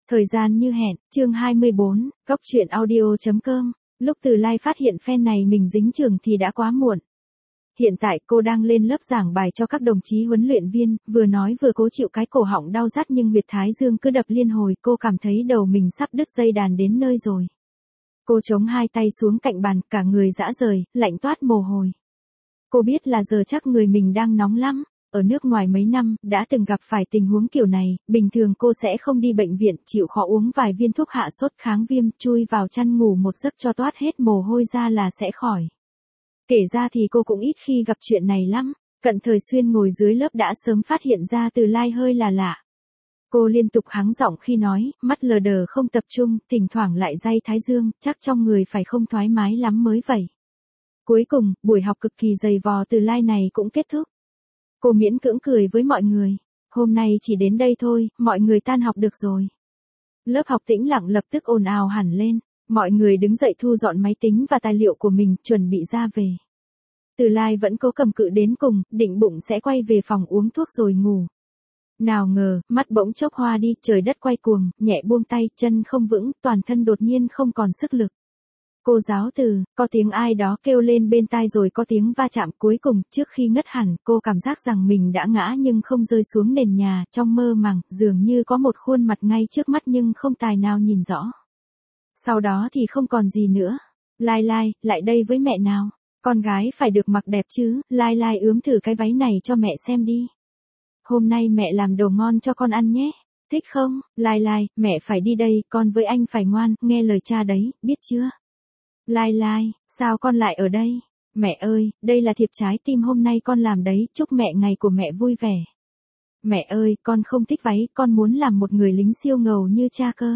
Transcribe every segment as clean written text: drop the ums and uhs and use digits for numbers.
Thời gian như hẹn, chương 24, Góc truyện audio.com. Lúc Từ Lai phát hiện fan này mình dính trường thì đã quá muộn. Hiện tại cô đang lên lớp giảng bài cho các đồng chí huấn luyện viên, vừa nói vừa cố chịu cái cổ họng đau rát nhưng huyệt thái dương cứ đập liên hồi, cô cảm thấy đầu mình sắp đứt dây đàn đến nơi rồi. Cô chống hai tay xuống cạnh bàn, cả người rã rời, lạnh toát mồ hôi. Cô biết là giờ chắc người mình đang nóng lắm. Ở nước ngoài mấy năm, đã từng gặp phải tình huống kiểu này, bình thường cô sẽ không đi bệnh viện, chịu khó uống vài viên thuốc hạ sốt kháng viêm, chui vào chăn ngủ một giấc cho toát hết mồ hôi ra là sẽ khỏi. Kể ra thì cô cũng ít khi gặp chuyện này lắm, Cận Thời Xuyên ngồi dưới lớp đã sớm phát hiện ra Từ Lai hơi là lạ. Cô liên tục hắng giọng khi nói, mắt lờ đờ không tập trung, thỉnh thoảng lại day thái dương, chắc trong người phải không thoải mái lắm mới vậy. Cuối cùng, buổi học cực kỳ dày vò Từ Lai này cũng kết thúc. Cô miễn cưỡng cười với mọi người. Hôm nay chỉ đến đây thôi, mọi người tan học được rồi. Lớp học tĩnh lặng lập tức ồn ào hẳn lên. Mọi người đứng dậy thu dọn máy tính và tài liệu của mình, chuẩn bị ra về. Từ Lai vẫn cố cầm cự đến cùng, định bụng sẽ quay về phòng uống thuốc rồi ngủ. Nào ngờ, mắt bỗng chốc hoa đi, trời đất quay cuồng, nhẹ buông tay, chân không vững, toàn thân đột nhiên không còn sức lực. Cô giáo Từ, có tiếng ai đó kêu lên bên tai rồi có tiếng va chạm, cuối cùng, trước khi ngất hẳn, cô cảm giác rằng mình đã ngã nhưng không rơi xuống nền nhà, trong mơ màng, dường như có một khuôn mặt ngay trước mắt nhưng không tài nào nhìn rõ. Sau đó thì không còn gì nữa. Lai Lai, lại đây với mẹ nào. Con gái phải được mặc đẹp chứ, Lai Lai ướm thử cái váy này cho mẹ xem đi. Hôm nay mẹ làm đồ ngon cho con ăn nhé. Thích không? Lai Lai, mẹ phải đi đây, con với anh phải ngoan, nghe lời cha đấy, biết chưa? Lai Lai, sao con lại ở đây? Mẹ ơi, đây là thiệp trái tim hôm nay con làm đấy, chúc mẹ ngày của mẹ vui vẻ. Mẹ ơi, con không thích váy, con muốn làm một người lính siêu ngầu như cha cơ.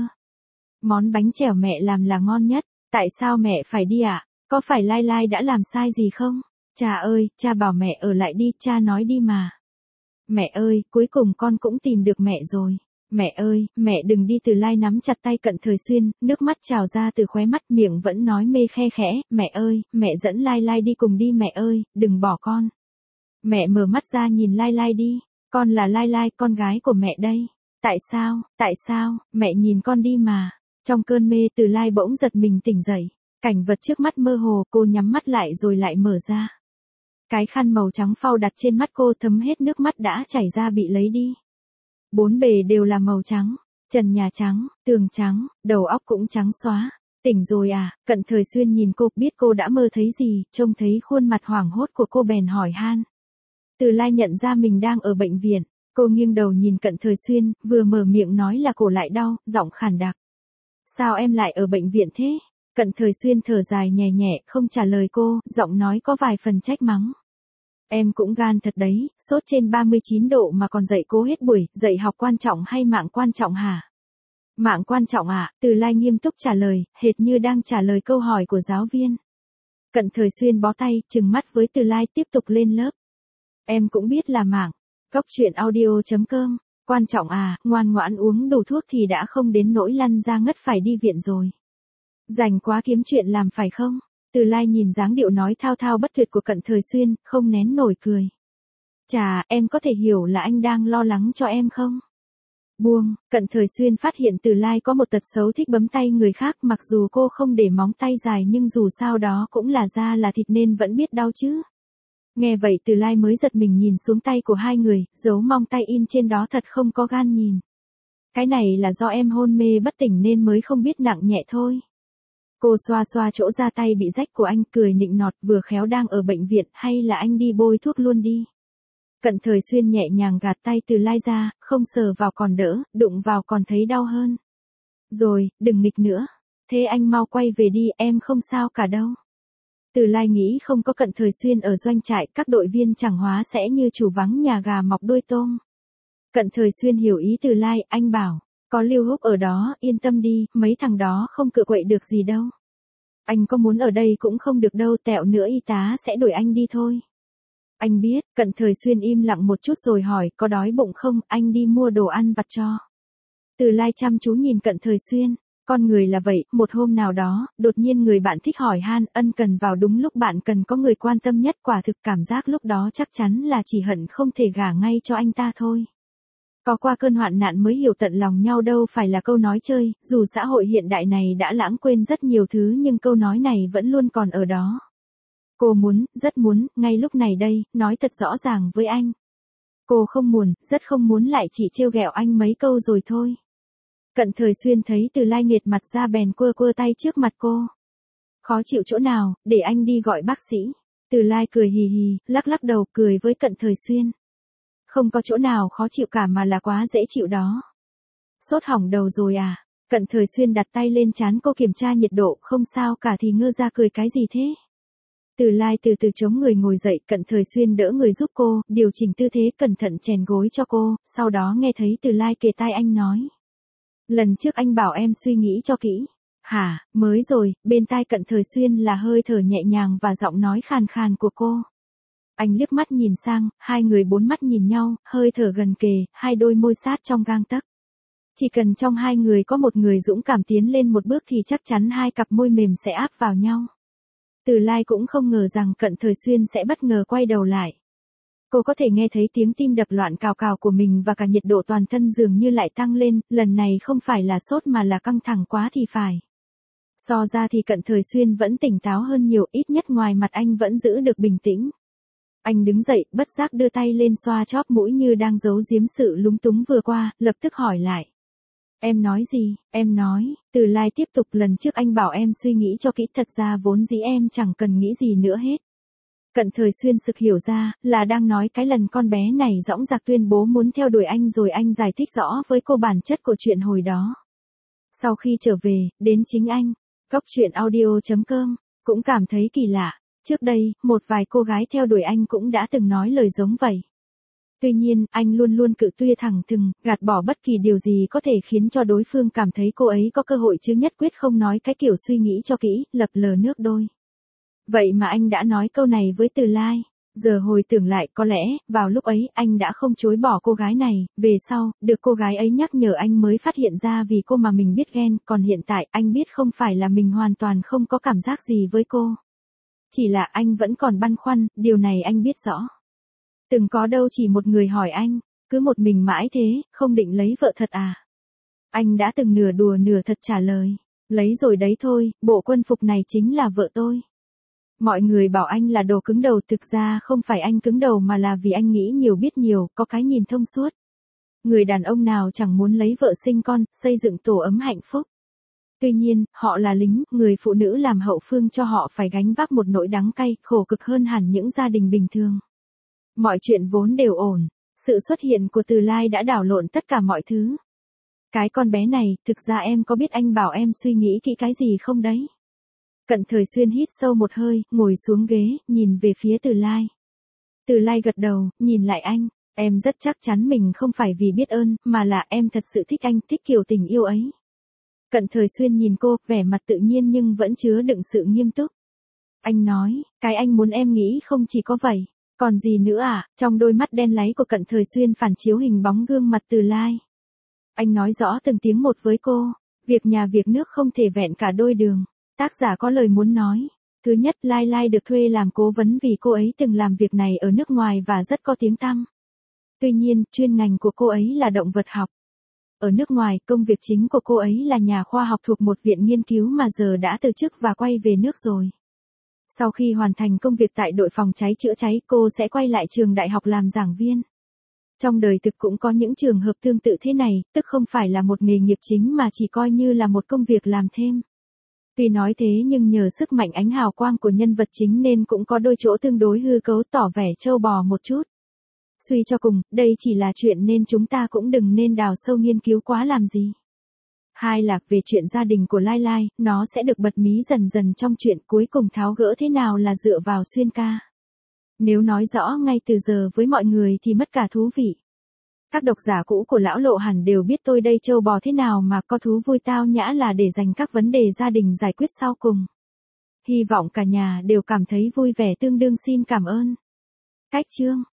Món bánh chèo mẹ làm là ngon nhất, tại sao mẹ phải đi ạ? Có phải Lai Lai đã làm sai gì không? Cha ơi, cha bảo mẹ ở lại đi, cha nói đi mà. Mẹ ơi, cuối cùng con cũng tìm được mẹ rồi. Mẹ ơi, mẹ đừng đi. Từ Lai nắm chặt tay Cận Thời Xuyên, nước mắt trào ra từ khóe mắt, miệng vẫn nói mê khe khẽ, mẹ ơi, mẹ dẫn Lai Lai đi cùng đi mẹ ơi, đừng bỏ con. Mẹ mở mắt ra nhìn Lai Lai đi, con là Lai Lai, con gái của mẹ đây. Tại sao, mẹ nhìn con đi mà. Trong cơn mê Từ Lai bỗng giật mình tỉnh dậy, cảnh vật trước mắt mơ hồ, cô nhắm mắt lại rồi lại mở ra. Cái khăn màu trắng phau đặt trên mắt cô thấm hết nước mắt đã chảy ra bị lấy đi. Bốn bề đều là màu trắng, trần nhà trắng, tường trắng, đầu óc cũng trắng xóa. Tỉnh rồi à? Cận Thời Xuyên nhìn cô, biết cô đã mơ thấy gì, trông thấy khuôn mặt hoảng hốt của cô bèn hỏi han. Từ Lai nhận ra mình đang ở bệnh viện, cô nghiêng đầu nhìn Cận Thời Xuyên, vừa mở miệng nói là cổ lại đau, giọng khàn đặc. Sao em lại ở bệnh viện thế? Cận Thời Xuyên thở dài nhẹ nhẹ, không trả lời cô, giọng nói có vài phần trách mắng. Em cũng gan thật đấy, sốt trên 39 độ mà còn dạy cố hết buổi, dạy học quan trọng hay mạng quan trọng hả? Mạng quan trọng ạ, Từ Lai nghiêm túc trả lời, hệt như đang trả lời câu hỏi của giáo viên. Cận Thời Xuyên bó tay, trừng mắt với Từ Lai tiếp tục lên lớp. Em cũng biết là mạng. Góc truyện audio.com, quan trọng à, ngoan ngoãn uống đủ thuốc thì đã không đến nỗi lăn ra ngất phải đi viện rồi. Rảnh quá kiếm chuyện làm phải không? Từ Lai nhìn dáng điệu nói thao thao bất tuyệt của Cận Thời Xuyên, không nén nổi cười. Chà, em có thể hiểu là anh đang lo lắng cho em không? Buông, Cận Thời Xuyên phát hiện Từ Lai có một tật xấu thích bấm tay người khác, mặc dù cô không để móng tay dài nhưng dù sao đó cũng là da là thịt nên vẫn biết đau chứ. Nghe vậy Từ Lai mới giật mình nhìn xuống tay của hai người, dấu móng tay in trên đó thật không có gan nhìn. Cái này là do em hôn mê bất tỉnh nên mới không biết nặng nhẹ thôi. Cô xoa xoa chỗ da tay bị rách của anh, cười nịnh nọt, vừa khéo đang ở bệnh viện, hay là anh đi bôi thuốc luôn đi. Cận Thời Xuyên nhẹ nhàng gạt tay Từ Lai ra, không sờ vào còn đỡ, đụng vào còn thấy đau hơn. Rồi, đừng nghịch nữa. Thế anh mau quay về đi, em không sao cả đâu. Từ Lai nghĩ không có Cận Thời Xuyên ở doanh trại, các đội viên chẳng hóa sẽ như chủ vắng nhà gà mọc đuôi tôm. Cận Thời Xuyên hiểu ý Từ Lai, anh bảo. Có Lưu Húc ở đó, yên tâm đi, mấy thằng đó không cựa quậy được gì đâu. Anh có muốn ở đây cũng không được đâu, tẹo nữa y tá sẽ đuổi anh đi thôi. Anh biết. Cận Thời Xuyên im lặng một chút rồi hỏi, có đói bụng không, anh đi mua đồ ăn vặt cho. Từ Lai chăm chú nhìn Cận Thời Xuyên, con người là vậy, một hôm nào đó, đột nhiên người bạn thích hỏi han, ân cần vào đúng lúc bạn cần có người quan tâm nhất, quả thực cảm giác lúc đó chắc chắn là chỉ hận không thể gả ngay cho anh ta thôi. Có qua cơn hoạn nạn mới hiểu tận lòng nhau đâu phải là câu nói chơi, dù xã hội hiện đại này đã lãng quên rất nhiều thứ nhưng câu nói này vẫn luôn còn ở đó. Cô muốn, rất muốn, ngay lúc này đây, nói thật rõ ràng với anh. Cô không muốn, rất không muốn lại chỉ trêu ghẹo anh mấy câu rồi thôi. Cận Thời Xuyên thấy Từ Lai nghệt mặt ra bèn quơ quơ tay trước mặt cô. Khó chịu chỗ nào, để anh đi gọi bác sĩ. Từ Lai cười hì hì, lắc lắc đầu cười với Cận Thời Xuyên. Không có chỗ nào khó chịu cả mà là quá dễ chịu đó. Sốt hỏng đầu rồi à? Cận Thời Xuyên đặt tay lên trán cô kiểm tra nhiệt độ, không sao cả thì ngơ ra cười cái gì thế? Từ Lai từ từ chống người ngồi dậy, Cận Thời Xuyên đỡ người giúp cô, điều chỉnh tư thế cẩn thận chèn gối cho cô, sau đó nghe thấy Từ Lai kề tai anh nói. Lần trước anh bảo em suy nghĩ cho kỹ. Hả, mới rồi, bên tai Cận Thời Xuyên là hơi thở nhẹ nhàng và giọng nói khàn khàn của cô. Anh liếc mắt nhìn sang, hai người bốn mắt nhìn nhau, hơi thở gần kề, hai đôi môi sát trong gang tấc. Chỉ cần trong hai người có một người dũng cảm tiến lên một bước thì chắc chắn hai cặp môi mềm sẽ áp vào nhau. Từ Lai cũng không ngờ rằng Cận Thời Xuyên sẽ bất ngờ quay đầu lại. Cô có thể nghe thấy tiếng tim đập loạn cào cào của mình và cả nhiệt độ toàn thân dường như lại tăng lên, lần này không phải là sốt mà là căng thẳng quá thì phải. So ra thì Cận Thời Xuyên vẫn tỉnh táo hơn nhiều, ít nhất ngoài mặt anh vẫn giữ được bình tĩnh. Anh đứng dậy, bất giác đưa tay lên xoa chóp mũi như đang giấu giếm sự lúng túng vừa qua, lập tức hỏi lại. Em nói gì, em nói, Từ Lai tiếp tục lần trước anh bảo em suy nghĩ cho kỹ thật ra vốn dĩ em chẳng cần nghĩ gì nữa hết. Cận Thời Xuyên sực hiểu ra, là đang nói cái lần con bé này dõng dạc tuyên bố muốn theo đuổi anh rồi anh giải thích rõ với cô bản chất của chuyện hồi đó. Sau khi trở về, đến chính anh, Cóc Truyện Audio.com, cũng cảm thấy kỳ lạ. Trước đây, một vài cô gái theo đuổi anh cũng đã từng nói lời giống vậy. Tuy nhiên, anh luôn luôn cự tuyệt thẳng thừng, gạt bỏ bất kỳ điều gì có thể khiến cho đối phương cảm thấy cô ấy có cơ hội chứ nhất quyết không nói cái kiểu suy nghĩ cho kỹ, lập lờ nước đôi. Vậy mà anh đã nói câu này với Từ Lai. Giờ hồi tưởng lại có lẽ, vào lúc ấy anh đã không chối bỏ cô gái này, về sau, được cô gái ấy nhắc nhở anh mới phát hiện ra vì cô mà mình biết ghen, còn hiện tại anh biết không phải là mình hoàn toàn không có cảm giác gì với cô. Chỉ là anh vẫn còn băn khoăn, điều này anh biết rõ. Từng có đâu chỉ một người hỏi anh, cứ một mình mãi thế, không định lấy vợ thật à? Anh đã từng nửa đùa nửa thật trả lời, lấy rồi đấy thôi, bộ quân phục này chính là vợ tôi. Mọi người bảo anh là đồ cứng đầu, thực ra không phải anh cứng đầu mà là vì anh nghĩ nhiều biết nhiều, có cái nhìn thông suốt. Người đàn ông nào chẳng muốn lấy vợ sinh con, xây dựng tổ ấm hạnh phúc. Tuy nhiên, họ là lính, người phụ nữ làm hậu phương cho họ phải gánh vác một nỗi đắng cay, khổ cực hơn hẳn những gia đình bình thường. Mọi chuyện vốn đều ổn, sự xuất hiện của Từ Lai đã đảo lộn tất cả mọi thứ. Cái con bé này, thực ra em có biết anh bảo em suy nghĩ kỹ cái gì không đấy? Cận Thời Xuyên hít sâu một hơi, ngồi xuống ghế, nhìn về phía Từ Lai. Từ Lai gật đầu, nhìn lại anh, em rất chắc chắn mình không phải vì biết ơn, mà là em thật sự thích anh, thích kiểu tình yêu ấy. Cận Thời Xuyên nhìn cô, vẻ mặt tự nhiên nhưng vẫn chứa đựng sự nghiêm túc. Anh nói, cái anh muốn em nghĩ không chỉ có vậy, còn gì nữa à? Trong đôi mắt đen láy của Cận Thời Xuyên phản chiếu hình bóng gương mặt Từ Lai. Anh nói rõ từng tiếng một với cô, việc nhà việc nước không thể vẹn cả đôi đường. Tác giả có lời muốn nói. Thứ nhất, Lai Lai được thuê làm cố vấn vì cô ấy từng làm việc này ở nước ngoài và rất có tiếng tăm. Tuy nhiên, chuyên ngành của cô ấy là động vật học. Ở nước ngoài, công việc chính của cô ấy là nhà khoa học thuộc một viện nghiên cứu mà giờ đã từ chức và quay về nước rồi. Sau khi hoàn thành công việc tại đội phòng cháy chữa cháy, cô sẽ quay lại trường đại học làm giảng viên. Trong đời thực cũng có những trường hợp tương tự thế này, tức không phải là một nghề nghiệp chính mà chỉ coi như là một công việc làm thêm. Tuy nói thế nhưng nhờ sức mạnh ánh hào quang của nhân vật chính nên cũng có đôi chỗ tương đối hư cấu tỏ vẻ trâu bò một chút. Suy cho cùng, đây chỉ là chuyện nên chúng ta cũng đừng nên đào sâu nghiên cứu quá làm gì. Hai là về chuyện gia đình của Lai Lai, nó sẽ được bật mí dần dần trong chuyện cuối cùng tháo gỡ thế nào là dựa vào Xuyên ca. Nếu nói rõ ngay từ giờ với mọi người thì mất cả thú vị. Các độc giả cũ của Lão Lộ hẳn đều biết tôi đây trâu bò thế nào mà có thú vui tao nhã là để dành các vấn đề gia đình giải quyết sau cùng. Hy vọng cả nhà đều cảm thấy vui vẻ tương đương xin cảm ơn. Cách chương